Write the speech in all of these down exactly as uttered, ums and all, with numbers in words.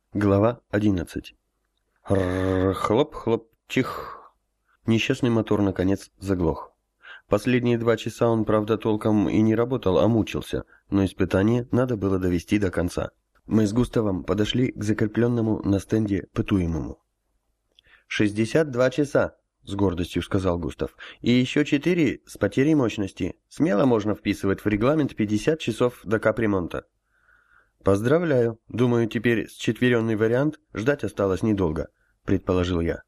Глава одиннадцать. Хлоп-хлоп-чих. Несчастный мотор, наконец, заглох. Последние два часа он, правда, толком и не работал, а мучился, но испытание надо было довести до конца. Мы с Густавом подошли к закрепленному на стенде пытуемому. «шестьдесят два часа», — с гордостью сказал Густав, — «и еще четыре с потерей мощности. Смело можно вписывать в регламент пятьдесят часов до капремонта». «Поздравляю. Думаю, теперь счетверенный вариант ждать осталось недолго», — предположил я.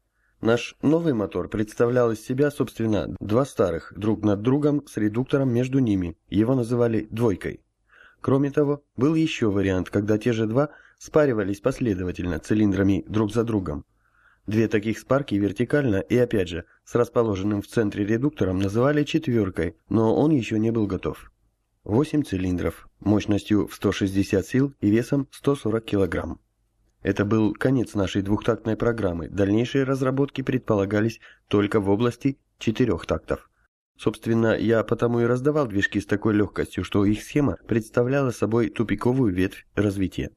Наш новый мотор представлял из себя, собственно, два старых, друг над другом, с редуктором между ними. Его называли «двойкой». Кроме того, был еще вариант, когда те же два спаривались последовательно цилиндрами друг за другом. Две таких спарки вертикально и, опять же, с расположенным в центре редуктором называли «четверкой», но он еще не был готов. Восемь цилиндров, мощностью в сто шестьдесят сил и весом сто сорок килограмм. Это был конец нашей двухтактной программы, дальнейшие разработки предполагались только в области четырех тактов. Собственно, я потому и раздавал движки с такой легкостью, что их схема представляла собой тупиковую ветвь развития.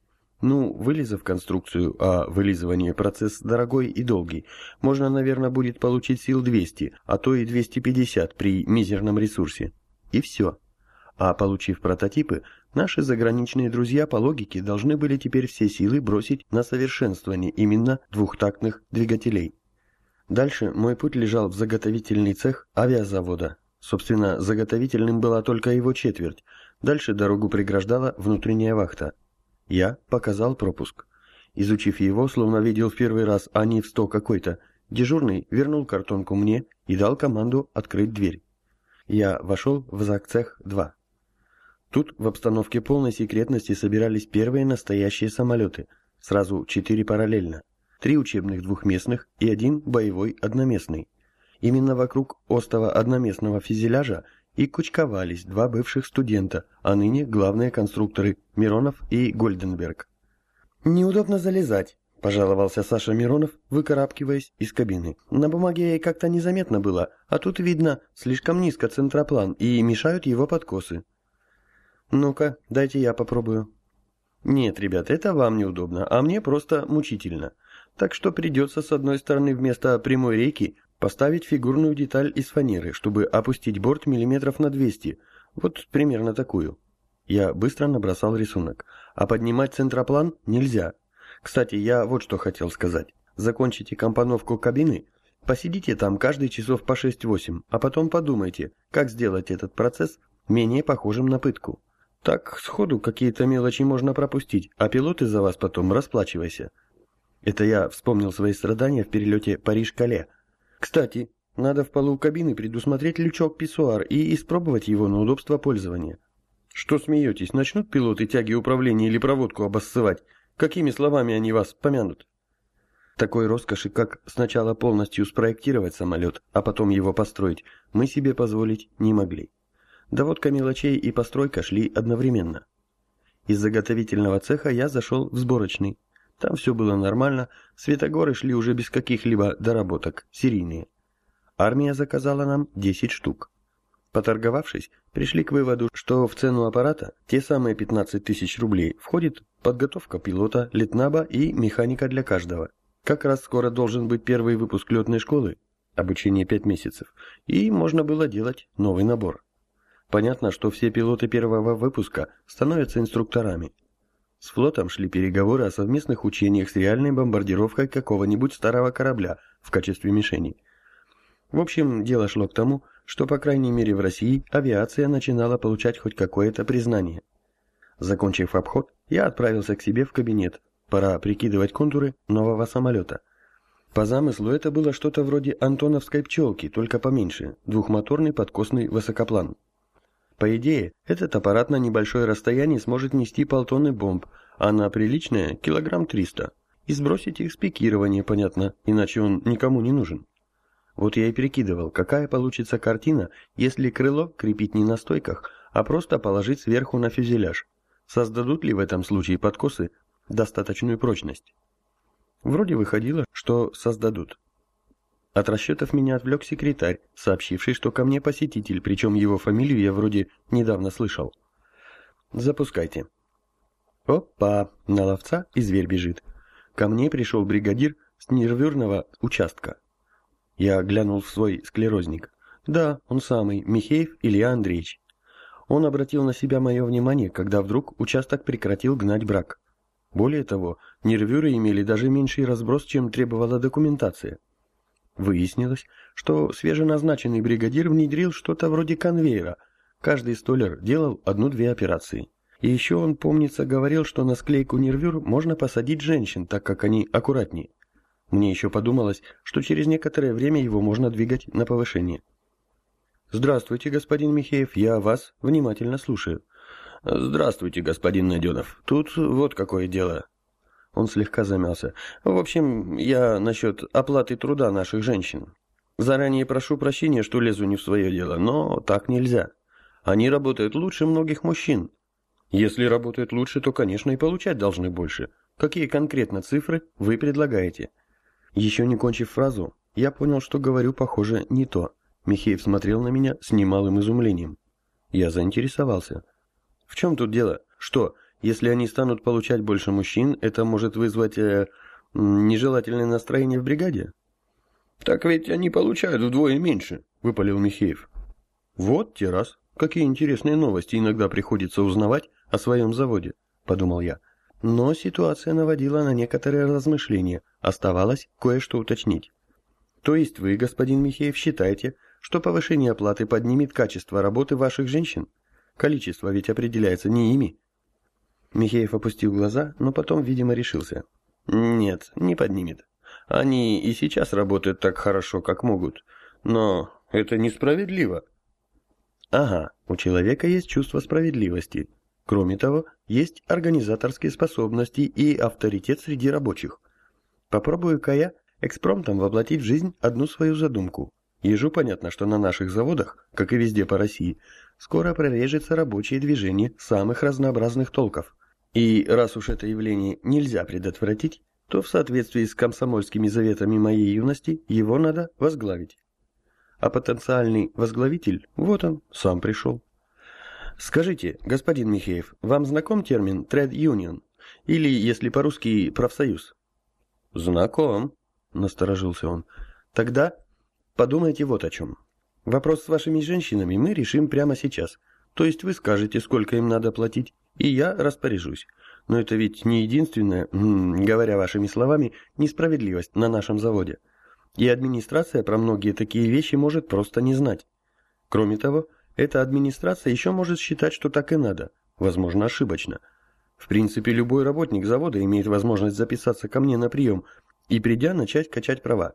Ну, вылизав конструкцию, а вылизывание процесс дорогой и долгий, можно, наверное, будет получить сил двести, а то и двести пятьдесят при мизерном ресурсе. И все. А получив прототипы, наши заграничные друзья по логике должны были теперь все силы бросить на совершенствование именно двухтактных двигателей. Дальше мой путь лежал в заготовительный цех авиазавода. Собственно, заготовительным была только его четверть. Дальше дорогу преграждала внутренняя вахта. Я показал пропуск. Изучив его, словно видел в первый раз, а не в сто какой-то, дежурный вернул картонку мне и дал команду открыть дверь. Я вошел в загцех два. Тут в обстановке полной секретности собирались первые настоящие самолеты, сразу четыре параллельно, три учебных двухместных и один боевой одноместный. Именно вокруг остова одноместного фюзеляжа и кучковались два бывших студента, а ныне главные конструкторы Миронов и Гольденберг. «Неудобно залезать», — пожаловался Саша Миронов, выкарабкиваясь из кабины. «На бумаге как-то незаметно было, а тут видно, слишком низко центроплан и мешают его подкосы». «Ну-ка, дайте я попробую». «Нет, ребят, это вам неудобно, а мне просто мучительно. Так что придется с одной стороны вместо прямой рейки поставить фигурную деталь из фанеры, чтобы опустить борт миллиметров на двести. Вот примерно такую». Я быстро набросал рисунок. А поднимать центроплан нельзя. Кстати, я вот что хотел сказать. Закончите компоновку кабины, посидите там каждый часов по шесть-восемь, а потом подумайте, как сделать этот процесс менее похожим на пытку. Так, сходу какие-то мелочи можно пропустить, а пилоты за вас потом расплачивайся. Это я вспомнил свои страдания в перелете Париж-Кале. Кстати, надо в полу кабины предусмотреть лючок-писсуар и испробовать его на удобство пользования. Что смеетесь, начнут пилоты тяги управления или проводку обоссывать? Какими словами они вас помянут? Такой роскоши, как сначала полностью спроектировать самолет, а потом его построить, мы себе позволить не могли. Доводка мелочей и постройка шли одновременно. Из заготовительного цеха я зашел в сборочный. Там все было нормально, светогоры шли уже без каких-либо доработок, серийные. Армия заказала нам десять штук. Поторговавшись, пришли к выводу, что в цену аппарата, те самые пятнадцать тысяч рублей, входит подготовка пилота, летнаба и механика для каждого. Как раз скоро должен быть первый выпуск летной школы, обучение пять месяцев, и можно было делать новый набор. Понятно, что все пилоты первого выпуска становятся инструкторами. С флотом шли переговоры о совместных учениях с реальной бомбардировкой какого-нибудь старого корабля в качестве мишени. В общем, дело шло к тому, что, по крайней мере, в России авиация начинала получать хоть какое-то признание. Закончив обход, я отправился к себе в кабинет. Пора прикидывать контуры нового самолета. По замыслу это было что-то вроде антоновской пчелки, только поменьше, двухмоторный подкосный высокоплан. По идее, этот аппарат на небольшое расстояние сможет нести полтонны бомб, а на приличное – килограмм триста. И сбросить их с пикирования, понятно, иначе он никому не нужен. Вот я и перекидывал, какая получится картина, если крыло крепить не на стойках, а просто положить сверху на фюзеляж. Создадут ли в этом случае подкосы достаточную прочность? Вроде выходило, что создадут. От расчетов меня отвлек секретарь, сообщивший, что ко мне посетитель, причем его фамилию я вроде недавно слышал. «Запускайте». Опа, на ловца и зверь бежит. Ко мне пришел бригадир с нервюрного участка. Я глянул в свой склерозник. Да, он самый, Михеев Илья Андреевич. Он обратил на себя мое внимание, когда вдруг участок прекратил гнать брак. Более того, нервюры имели даже меньший разброс, чем требовала документация. Выяснилось, что свеженазначенный бригадир внедрил что-то вроде конвейера. Каждый столяр делал одну-две операции. И еще он, помнится, говорил, что на склейку нервюр можно посадить женщин, так как они аккуратнее. Мне еще подумалось, что через некоторое время его можно двигать на повышение. «Здравствуйте, господин Михеев, я вас внимательно слушаю». «Здравствуйте, господин Найденов. Тут вот какое дело». Он слегка замялся. «В общем, я насчет оплаты труда наших женщин. Заранее прошу прощения, что лезу не в свое дело, но так нельзя. Они работают лучше многих мужчин. Если работают лучше, то, конечно, и получать должны больше. Какие конкретно цифры вы предлагаете?» Еще не кончив фразу, я понял, что говорю, похоже, не то. Михеев смотрел на меня с немалым изумлением. Я заинтересовался. В чем тут дело? Что, если они станут получать больше мужчин, это может вызвать э, нежелательное настроение в бригаде? Так ведь они получают вдвое меньше, выпалил Михеев. Вот те раз. Какие интересные новости иногда приходится узнавать о своем заводе, подумал я. Но ситуация наводила на некоторые размышления, оставалось кое-что уточнить. То есть вы, господин Михеев, считаете, что повышение оплаты поднимет качество работы ваших женщин? Количество ведь определяется не ими. Михеев опустил глаза, но потом, видимо, решился. Нет, не поднимет. Они и сейчас работают так хорошо, как могут. Но это несправедливо. Ага, у человека есть чувство справедливости. Кроме того, есть организаторские способности и авторитет среди рабочих. Попробую-ка я экспромтом воплотить в жизнь одну свою задумку. Ежу понятно, что на наших заводах, как и везде по России, скоро прорежется рабочее движение самых разнообразных толков. И раз уж это явление нельзя предотвратить, то в соответствии с комсомольскими заветами моей юности его надо возглавить. А потенциальный возглавитель, вот он, сам пришел. Скажите, господин Михеев, вам знаком термин trade union? Или, если по-русски, профсоюз? Знаком, насторожился он. Тогда подумайте вот о чем. Вопрос с вашими женщинами мы решим прямо сейчас. То есть вы скажете, сколько им надо платить, и я распоряжусь. Но это ведь не единственная, говоря вашими словами, несправедливость на нашем заводе. И администрация про многие такие вещи может просто не знать. Кроме того, эта администрация еще может считать, что так и надо, возможно, ошибочно. В принципе, любой работник завода имеет возможность записаться ко мне на прием и, придя, начать качать права.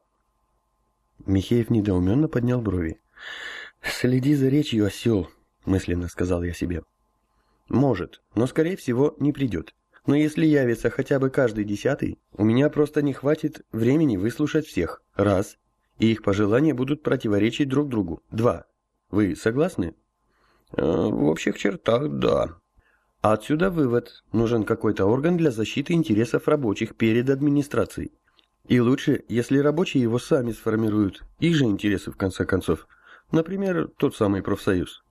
Михеев недоуменно поднял брови. «Следи за речью, осел», — мысленно сказал я себе. «Может, но, скорее всего, не придет. Но если явится хотя бы каждый десятый, у меня просто не хватит времени выслушать всех. Раз. И их пожелания будут противоречить друг другу. Два. Вы согласны?» «В общих чертах, да». А отсюда вывод. Нужен какой-то орган для защиты интересов рабочих перед администрацией. И лучше, если рабочие его сами сформируют, их же интересы в конце концов. Например, тот самый профсоюз.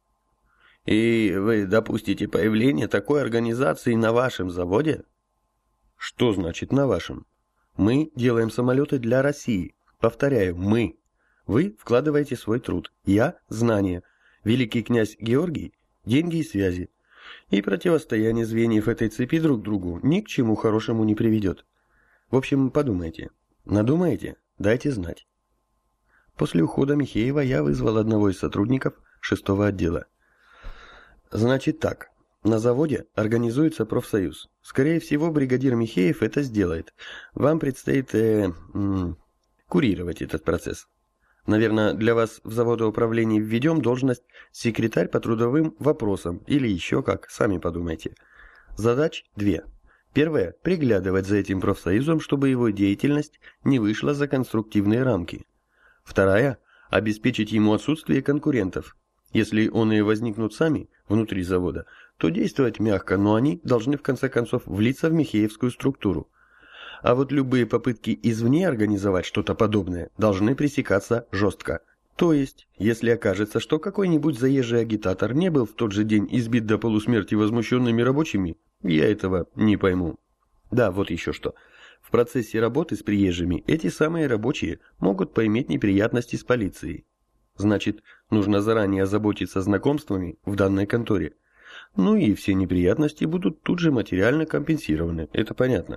И вы допустите появление такой организации на вашем заводе? Что значит на вашем? Мы делаем самолеты для России. Повторяю, мы. Вы вкладываете свой труд. Я – знания. Великий князь Георгий – деньги и связи. И противостояние звеньев этой цепи друг другу ни к чему хорошему не приведет. В общем, подумайте. Надумаете? Дайте знать. После ухода Михеева я вызвал одного из сотрудников шестого отдела. Значит так, на заводе организуется профсоюз. Скорее всего, бригадир Михеев это сделает. Вам предстоит э, м, курировать этот процесс. Наверное, для вас в заводоуправлении введем должность секретарь по трудовым вопросам или еще как, сами подумайте. Задач две. Первая – приглядывать за этим профсоюзом, чтобы его деятельность не вышла за конструктивные рамки. Вторая – обеспечить ему отсутствие конкурентов. Если он и возникнут сами внутри завода, то действовать мягко, но они должны в конце концов влиться в михеевскую структуру. А вот любые попытки извне организовать что-то подобное должны пресекаться жестко. То есть, если окажется, что какой-нибудь заезжий агитатор не был в тот же день избит до полусмерти возмущенными рабочими, Я этого не пойму. Да, вот еще что. В процессе работы с приезжими эти самые рабочие могут поиметь неприятности с полицией. Значит, нужно заранее озаботиться знакомствами в данной конторе. Ну и все неприятности будут тут же материально компенсированы, это понятно.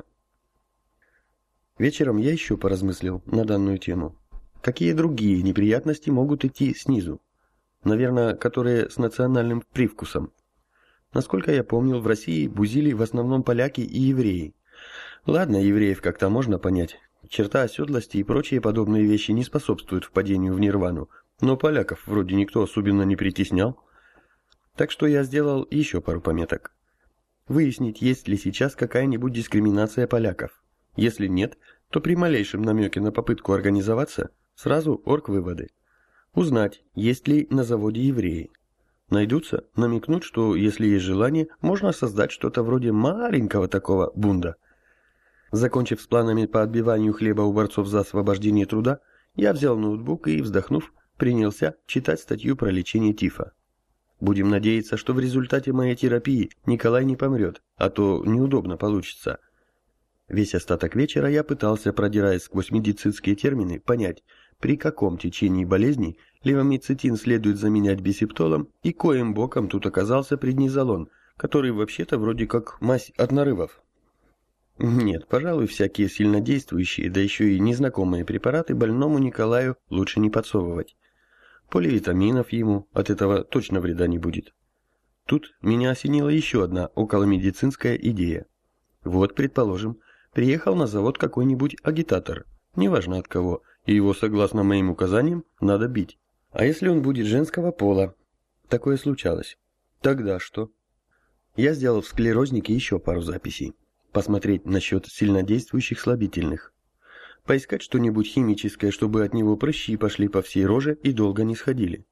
Вечером я еще поразмыслил на данную тему. Какие другие неприятности могут идти снизу? Наверное, которые с национальным привкусом. Насколько я помнил, в России бузили в основном поляки и евреи. Ладно, евреев как-то можно понять. Черта оседлости и прочие подобные вещи не способствуют впадению в нирвану, но поляков вроде никто особенно не притеснял. Так что я сделал еще пару пометок. Выяснить, есть ли сейчас какая-нибудь дискриминация поляков. Если нет, то при малейшем намеке на попытку организоваться, сразу оргвыводы. Узнать, есть ли на заводе евреи. Найдутся, намекнуть, что, если есть желание, можно создать что-то вроде маленького такого бунда. Закончив с планами по отбиванию хлеба у борцов за освобождение труда, я взял ноутбук и, вздохнув, принялся читать статью про лечение тифа. Будем надеяться, что в результате моей терапии Николай не помрет, а то неудобно получится. Весь остаток вечера я пытался, продираясь сквозь медицинские термины, понять, при каком течении болезни левомицетин следует заменять бисептолом и коим боком тут оказался преднизолон, который вообще-то вроде как мазь от нарывов. Нет, пожалуй, всякие сильнодействующие, да еще и незнакомые препараты больному Николаю лучше не подсовывать. Поливитаминов ему от этого точно вреда не будет. Тут меня осенила еще одна околомедицинская идея. Вот, предположим, приехал на завод какой-нибудь агитатор, неважно от кого, и его, согласно моим указаниям, надо бить. А если он будет женского пола? Такое случалось. Тогда что? Я сделал в склерознике еще пару записей. Посмотреть насчет сильнодействующих слабительных. Поискать что-нибудь химическое, чтобы от него прыщи пошли по всей роже и долго не сходили.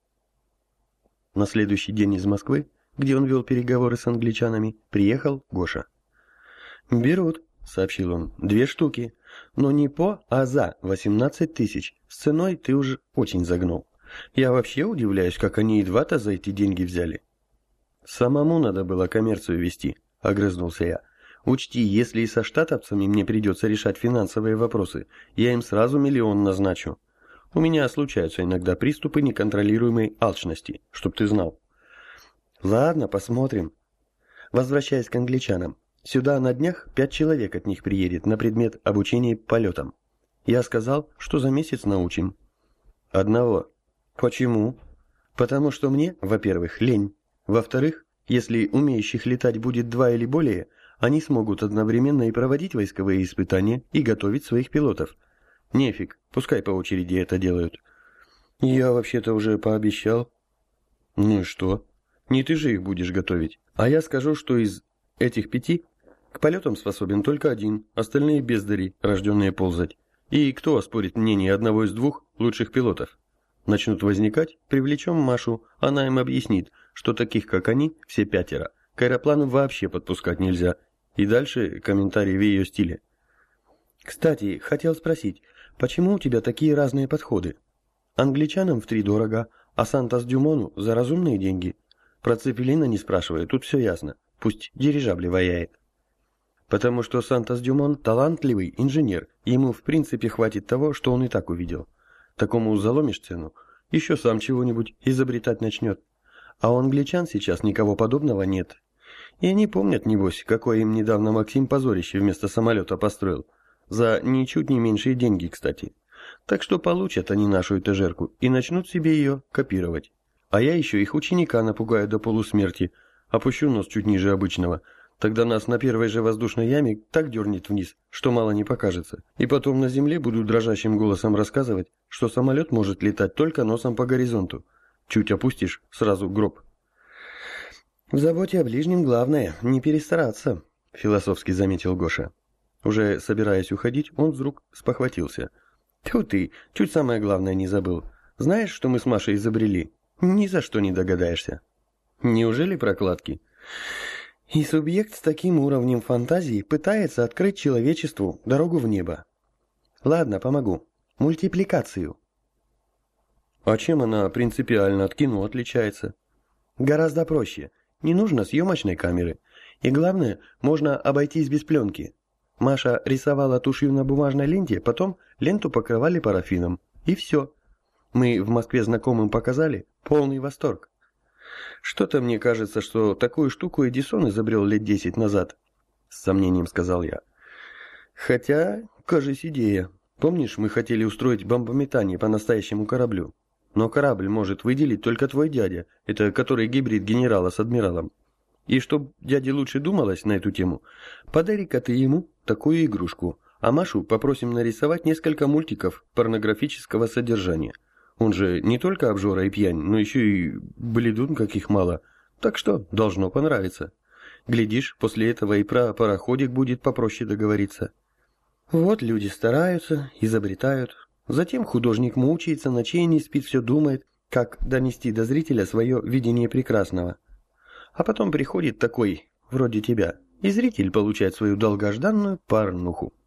На следующий день из Москвы, где он вел переговоры с англичанами, приехал Гоша. «Берут», — сообщил он, — «две штуки. Но не по, а за восемнадцать тысяч. С ценой ты уже очень загнул. Я вообще удивляюсь, как они едва-то за эти деньги взяли». «Самому надо было коммерцию вести», — огрызнулся я. «Учти, если и со штатовцами мне придется решать финансовые вопросы, я им сразу миллион назначу. У меня случаются иногда приступы неконтролируемой алчности, чтоб ты знал». «Ладно, посмотрим». Возвращаясь к англичанам. Сюда на днях пять человек от них приедет на предмет обучения полетам. Я сказал, что за месяц научим. Одного. Почему? Потому что мне, во-первых, лень. Во-вторых, если умеющих летать будет два или более, они смогут одновременно и проводить войсковые испытания, и готовить своих пилотов. Нефиг, пускай по очереди это делают. Я вообще-то уже пообещал. Ну и что? Не ты же их будешь готовить. А я скажу, что из этих пяти к полетам способен только один, остальные бездари, рожденные ползать. И кто оспорит мнение одного из двух лучших пилотов? Начнут возникать, привлечем Машу, она им объяснит, что таких, как они, все пятеро, к аэроплану вообще подпускать нельзя. И дальше комментарий в ее стиле. Кстати, хотел спросить, почему у тебя такие разные подходы? Англичанам втридорого, а Сантос-Дюмону за разумные деньги. Про Цепелина не спрашивай, тут все ясно. Пусть дирижабли ваяет. Потому что Сантос-Дюмон талантливый инженер, и ему в принципе хватит того, что он и так увидел. Такому заломишь цену, еще сам чего-нибудь изобретать начнет. А у англичан сейчас никого подобного нет. И они помнят, небось, какое им недавно Максим позорище вместо самолета построил. За ничуть не меньшие деньги, кстати. Так что получат они нашу этажерку и начнут себе ее копировать. А я еще их ученика напугаю до полусмерти, опущу нос чуть ниже обычного. Тогда нас на первой же воздушной яме так дернет вниз, что мало не покажется. И потом на земле буду дрожащим голосом рассказывать, что самолет может летать только носом по горизонту. Чуть опустишь, сразу гроб. «В заботе о ближнем главное, не перестараться», — философски заметил Гоша. Уже собираясь уходить, он вдруг спохватился. «Тьфу ты, чуть самое главное не забыл. Знаешь, что мы с Машей изобрели? Ни за что не догадаешься». «Неужели прокладки?» «И субъект с таким уровнем фантазии пытается открыть человечеству дорогу в небо. Ладно, помогу. Мультипликацию». «А чем она принципиально от кино отличается?» «Гораздо проще. Не нужно съемочной камеры. И главное, можно обойтись без пленки. Маша рисовала тушью на бумажной ленте, потом ленту покрывали парафином. И все. Мы в Москве знакомым показали, полный восторг. Что-то мне кажется, что такую штуку Эдисон изобрел лет десять назад, с сомнением сказал я. Хотя, кажись, идея. Помнишь, мы хотели устроить бомбометание по настоящему кораблю? Но корабль может выделить только твой дядя, это который гибрид генерала с адмиралом. И чтоб дяде лучше думалось на эту тему, подари-ка ты ему такую игрушку, а Машу попросим нарисовать несколько мультиков порнографического содержания. Он же не только обжора и пьянь, но еще и бледун каких мало, так что должно понравиться. Глядишь, после этого и про пароходик будет попроще договориться. Вот люди стараются, изобретают. Затем художник мучается, ночей не спит, все думает, как донести до зрителя свое видение прекрасного. А потом приходит такой, вроде тебя, и зритель получает свою долгожданную порнуху.